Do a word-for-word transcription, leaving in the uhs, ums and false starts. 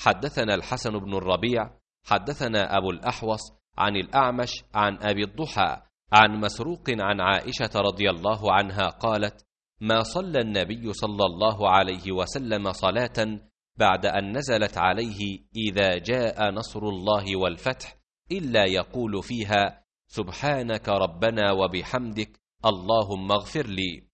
حدثنا الحسن بن الربيع حدثنا أبو الأحوص عن الأعمش عن أبي الضحى عن مسروق عن عائشة رضي الله عنها قالت: ما صلى النبي صلى الله عليه وسلم صلاة بعد أن نزلت عليه إذا جاء نصر الله والفتح إلا يقول فيها: سبحانك ربنا وبحمدك اللهم اغفر لي.